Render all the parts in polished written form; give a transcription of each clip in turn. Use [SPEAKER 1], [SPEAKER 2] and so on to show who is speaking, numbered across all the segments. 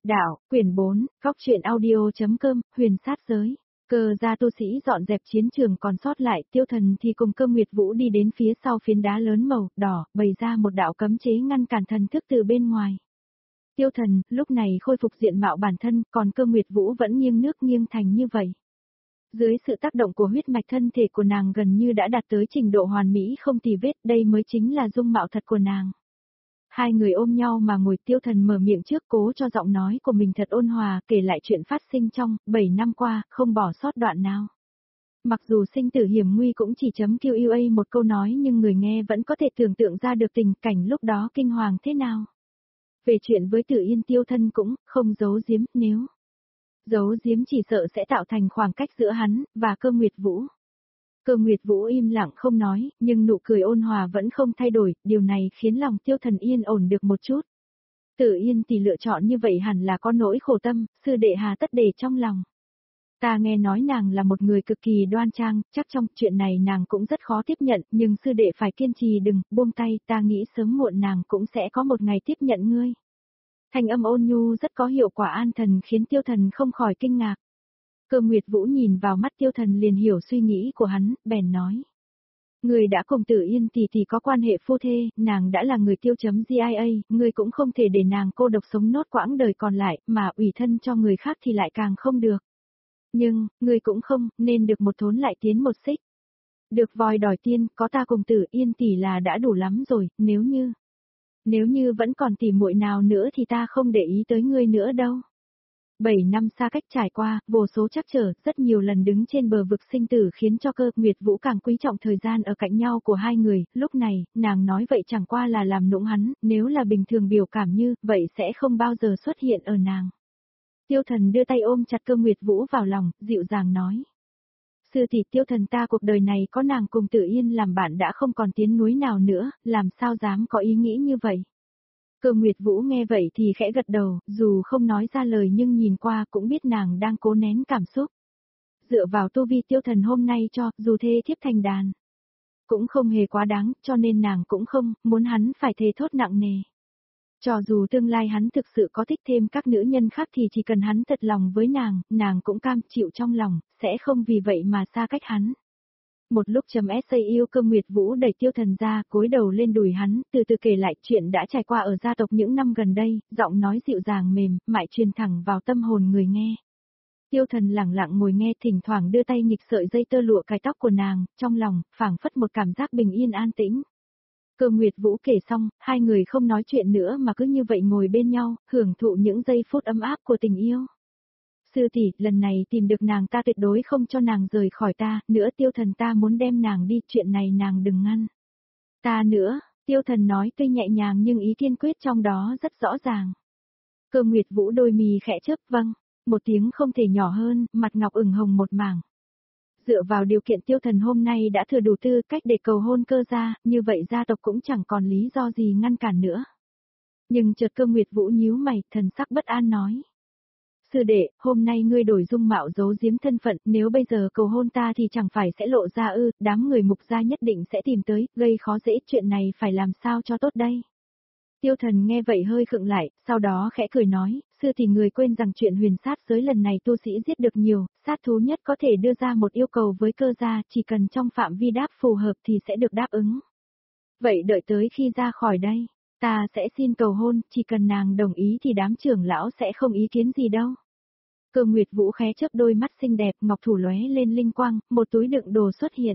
[SPEAKER 1] Đạo, quyển 4, Góc truyện audio.com, huyền sát giới. Cơ gia tu sĩ dọn dẹp chiến trường còn sót lại, Tiêu Thần thì cùng Cơ Nguyệt Vũ đi đến phía sau phiến đá lớn màu đỏ, bày ra một đạo cấm chế ngăn cản thần thức từ bên ngoài. Tiêu Thần, lúc này khôi phục diện mạo bản thân, còn Cơ Nguyệt Vũ vẫn nghiêng nước nghiêng thành như vậy. Dưới sự tác động của huyết mạch thân thể của nàng gần như đã đạt tới trình độ hoàn mỹ không tì vết, đây mới chính là dung mạo thật của nàng. Hai người ôm nhau mà ngồi, Tiêu Thần mở miệng trước, cố cho giọng nói của mình thật ôn hòa, kể lại chuyện phát sinh trong 7 năm qua, không bỏ sót đoạn nào. Mặc dù sinh tử hiểm nguy cũng chỉ chấm QA một câu nói, nhưng người nghe vẫn có thể tưởng tượng ra được tình cảnh lúc đó kinh hoàng thế nào. Về chuyện với Tử Yên, Tiêu Thần cũng không giấu giếm, nếu giấu giếm chỉ sợ sẽ tạo thành khoảng cách giữa hắn và Cơ Nguyệt Vũ. Cơ Nguyệt Vũ im lặng không nói, nhưng nụ cười ôn hòa vẫn không thay đổi, điều này khiến lòng Tiêu Thần yên ổn được một chút. Tử Yên thì lựa chọn như vậy hẳn là có nỗi khổ tâm, sư đệ hà tất để trong lòng. Ta nghe nói nàng là một người cực kỳ đoan trang, chắc trong chuyện này nàng cũng rất khó tiếp nhận, nhưng sư đệ phải kiên trì đừng buông tay, ta nghĩ sớm muộn nàng cũng sẽ có một ngày tiếp nhận ngươi. Thanh âm ôn nhu rất có hiệu quả an thần khiến Tiêu Thần không khỏi kinh ngạc. Cơ Nguyệt Vũ nhìn vào mắt Tiêu Thần liền hiểu suy nghĩ của hắn, bèn nói. Người đã cùng Tử Yên thì có quan hệ phu thê, nàng đã là người Tiêu.GIA, người cũng không thể để nàng cô độc sống nốt quãng đời còn lại, mà ủy thân cho người khác thì lại càng không được. Nhưng, người cũng không, nên được một thốn lại tiến một xích. Được voi đòi tiên, có ta cùng Tử Yên tỷ là đã đủ lắm rồi, nếu như vẫn còn tỉ muội nào nữa thì ta không để ý tới ngươi nữa đâu. 7 năm xa cách trải qua, vô số trắc trở, rất nhiều lần đứng trên bờ vực sinh tử khiến cho Cơ Nguyệt Vũ càng quý trọng thời gian ở cạnh nhau của hai người, lúc này, nàng nói vậy chẳng qua là làm nũng hắn, nếu là bình thường biểu cảm như, vậy sẽ không bao giờ xuất hiện ở nàng. Tiêu Thần đưa tay ôm chặt Cơ Nguyệt Vũ vào lòng, dịu dàng nói. Sư tỷ, Tiêu Thần ta cuộc đời này có nàng cùng Tử Yên làm bạn đã không còn tiến núi nào nữa, làm sao dám có ý nghĩ như vậy. Cơ Nguyệt Vũ nghe vậy thì khẽ gật đầu, dù không nói ra lời nhưng nhìn qua cũng biết nàng đang cố nén cảm xúc. Dựa vào tu vi Tiêu Thần hôm nay cho, dù thê thiếp thành đàn, cũng không hề quá đáng, cho nên nàng cũng không muốn hắn phải thề thốt nặng nề. Cho dù tương lai hắn thực sự có thích thêm các nữ nhân khác thì chỉ cần hắn thật lòng với nàng cũng cam chịu trong lòng, sẽ không vì vậy mà xa cách hắn. Một lúc say yêu Cơ Nguyệt Vũ đẩy Tiêu Thần ra, cúi đầu lên đùi hắn, từ từ kể lại chuyện đã trải qua ở gia tộc những năm gần đây, giọng nói dịu dàng mềm, mại truyền thẳng vào tâm hồn người nghe. Tiêu Thần lặng lặng ngồi nghe, thỉnh thoảng đưa tay nghịch sợi dây tơ lụa cài tóc của nàng, trong lòng phảng phất một cảm giác bình yên an tĩnh. Cơ Nguyệt Vũ kể xong, hai người không nói chuyện nữa mà cứ như vậy ngồi bên nhau, hưởng thụ những giây phút ấm áp của tình yêu. Sư tỷ, lần này tìm được nàng ta tuyệt đối không cho nàng rời khỏi ta, nữa Tiêu Thần ta muốn đem nàng đi, chuyện này nàng đừng ngăn. Ta nữa, Tiêu Thần nói tuy nhẹ nhàng nhưng ý kiên quyết trong đó rất rõ ràng. Cơ Nguyệt Vũ đôi mì khẽ chớp, vâng, một tiếng không thể nhỏ hơn, mặt ngọc ửng hồng một mảng. Dựa vào điều kiện Tiêu Thần hôm nay đã thừa đủ tư cách để cầu hôn Cơ gia, như vậy gia tộc cũng chẳng còn lý do gì ngăn cản nữa. Nhưng chợt Cơ Nguyệt Vũ nhíu mày, thần sắc bất an nói. Sư đệ, hôm nay ngươi đổi dung mạo giấu giếm thân phận, nếu bây giờ cầu hôn ta thì chẳng phải sẽ lộ ra ư, đám người Mục gia nhất định sẽ tìm tới, gây khó dễ, chuyện này phải làm sao cho tốt đây. Tiêu Thần nghe vậy hơi khựng lại, sau đó khẽ cười nói, sư thì người quên rằng chuyện huyền sát giới lần này tu sĩ giết được nhiều, sát thú nhất có thể đưa ra một yêu cầu với Cơ gia, chỉ cần trong phạm vi đáp phù hợp thì sẽ được đáp ứng. Vậy đợi tới khi ra khỏi đây, ta sẽ xin cầu hôn, chỉ cần nàng đồng ý thì đám trưởng lão sẽ không ý kiến gì đâu. Cơ Nguyệt Vũ khẽ chớp đôi mắt xinh đẹp, ngọc thủ lóe lên linh quang, một túi đựng đồ xuất hiện.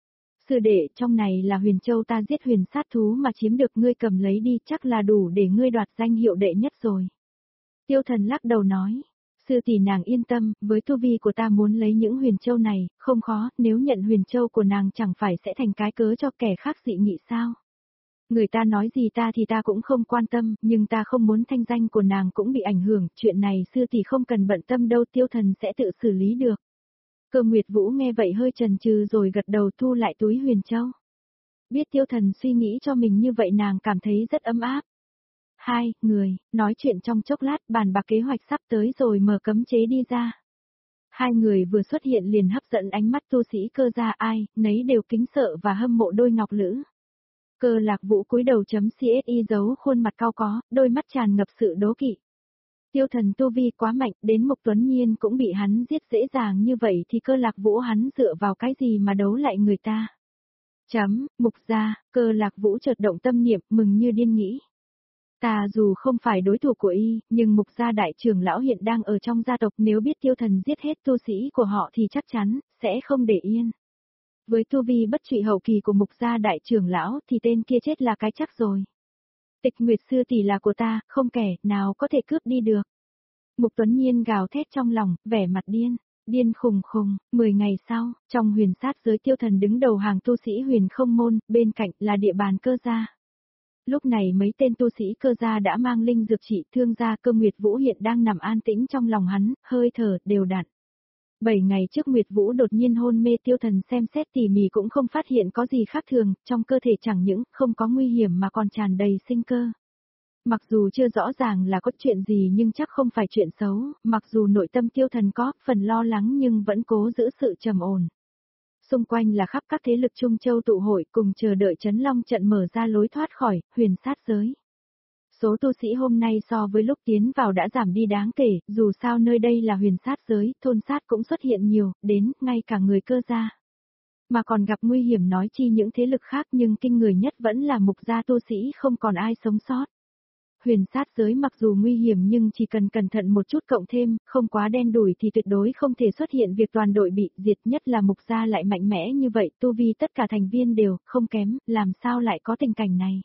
[SPEAKER 1] Sư đệ, trong này là huyền châu ta giết huyền sát thú mà chiếm được, ngươi cầm lấy đi, chắc là đủ để ngươi đoạt danh hiệu đệ nhất rồi. Tiêu Thần lắc đầu nói, sư tỷ nàng yên tâm, với tu vi của ta muốn lấy những huyền châu này, không khó, nếu nhận huyền châu của nàng chẳng phải sẽ thành cái cớ cho kẻ khác dị nghị sao. Người ta nói gì ta thì ta cũng không quan tâm, nhưng ta không muốn thanh danh của nàng cũng bị ảnh hưởng, chuyện này sư tỷ không cần bận tâm đâu, Tiêu Thần sẽ tự xử lý được. Cơ Nguyệt Vũ nghe vậy hơi chần chừ rồi gật đầu thu lại túi huyền châu. Biết Tiêu Thần suy nghĩ cho mình như vậy nàng cảm thấy rất ấm áp. Hai người, nói chuyện trong chốc lát, bàn bạc kế hoạch sắp tới rồi mở cấm chế đi ra. Hai người vừa xuất hiện liền hấp dẫn ánh mắt tu sĩ Cơ gia, ai nấy đều kính sợ và hâm mộ đôi ngọc lữ. Cơ Lạc Vũ cúi đầu CSI giấu khuôn mặt cau có, đôi mắt tràn ngập sự đố kỵ. Tiêu Thần tu vi quá mạnh, đến Mục Tuấn Nhiên cũng bị hắn giết dễ dàng như vậy thì Cơ Lạc Vũ hắn dựa vào cái gì mà đấu lại người ta. Mục gia, Cơ Lạc Vũ chợt động tâm niệm, mừng như điên nghĩ. Ta dù không phải đối thủ của y, nhưng Mục gia đại trưởng lão hiện đang ở trong gia tộc, nếu biết Tiêu Thần giết hết tu sĩ của họ thì chắc chắn sẽ không để yên. Với tu vi bất trụy hậu kỳ của Mục gia đại trưởng lão thì tên kia chết là cái chắc rồi. Tịch Nguyệt sư tỷ là của ta, không kẻ nào có thể cướp đi được. Mục Tuấn Nhiên gào thét trong lòng, vẻ mặt điên. Điên khùng khùng. 10 ngày sau, trong huyền sát giới Tiêu Thần đứng đầu hàng tu sĩ huyền không môn, bên cạnh là địa bàn Cơ gia. Lúc này mấy tên tu sĩ Cơ gia đã mang linh dược trị thương gia. Cơ Nguyệt Vũ hiện đang nằm an tĩnh trong lòng hắn, hơi thở đều đặn. 7 ngày trước Nguyệt Vũ đột nhiên hôn mê, Tiêu Thần xem xét tỉ mỉ cũng không phát hiện có gì khác thường, trong cơ thể chẳng những không có nguy hiểm mà còn tràn đầy sinh cơ. Mặc dù chưa rõ ràng là có chuyện gì nhưng chắc không phải chuyện xấu, mặc dù nội tâm Tiêu Thần có phần lo lắng nhưng vẫn cố giữ sự trầm ổn. Xung quanh là khắp các thế lực Trung Châu tụ hội cùng chờ đợi Trấn Long trận mở ra lối thoát khỏi huyền sát giới. Số tu sĩ hôm nay so với lúc tiến vào đã giảm đi đáng kể, dù sao nơi đây là huyền sát giới, thôn sát cũng xuất hiện nhiều, đến ngay cả người Cơ gia. Mà còn gặp nguy hiểm nói chi những thế lực khác, nhưng kinh người nhất vẫn là Mục gia tu sĩ không còn ai sống sót. Huyền sát giới mặc dù nguy hiểm nhưng chỉ cần cẩn thận một chút cộng thêm, không quá đen đủi thì tuyệt đối không thể xuất hiện việc toàn đội bị diệt, nhất là Mục gia lại mạnh mẽ như vậy, tu vi tất cả thành viên đều không kém, làm sao lại có tình cảnh này.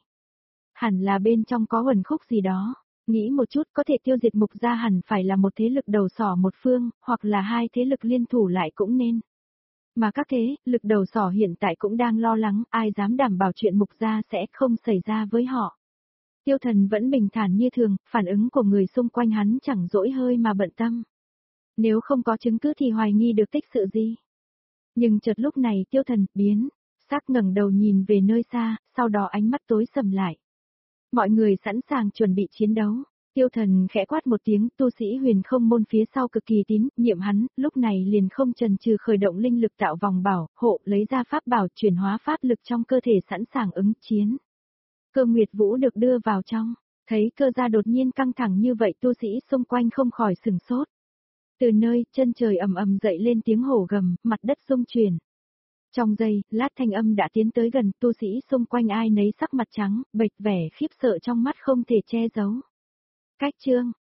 [SPEAKER 1] Hẳn là bên trong có uẩn khúc gì đó. Nghĩ một chút, có thể tiêu diệt Mục gia hẳn phải là một thế lực đầu sỏ một phương, hoặc là hai thế lực liên thủ lại cũng nên. Mà các thế lực đầu sỏ hiện tại cũng đang lo lắng, ai dám đảm bảo chuyện Mục gia sẽ không xảy ra với họ. Tiêu Thần vẫn bình thản như thường, phản ứng của người xung quanh hắn chẳng dỗi hơi mà bận tâm. Nếu không có chứng cứ thì hoài nghi được tích sự gì. Nhưng chợt lúc này Tiêu Thần biến, sắc ngẩng đầu nhìn về nơi xa, sau đó ánh mắt tối sầm lại. Mọi người sẵn sàng chuẩn bị chiến đấu. Tiêu Thần khẽ quát một tiếng, tu sĩ huyền không môn phía sau cực kỳ tín nhiệm hắn, lúc này liền không chần chừ khởi động linh lực tạo vòng bảo hộ, lấy ra pháp bảo chuyển hóa pháp lực trong cơ thể sẵn sàng ứng chiến. Cơ Nguyệt Vũ được đưa vào trong, thấy Cơ gia đột nhiên căng thẳng như vậy, tu sĩ xung quanh không khỏi sửng sốt. Từ nơi chân trời ầm ầm dậy lên tiếng hổ gầm, mặt đất rung chuyển. Trong giây, lát thanh âm đã tiến tới gần, tu sĩ xung quanh ai nấy sắc mặt trắng, bệch vẻ khiếp sợ trong mắt không thể che giấu. Cách chương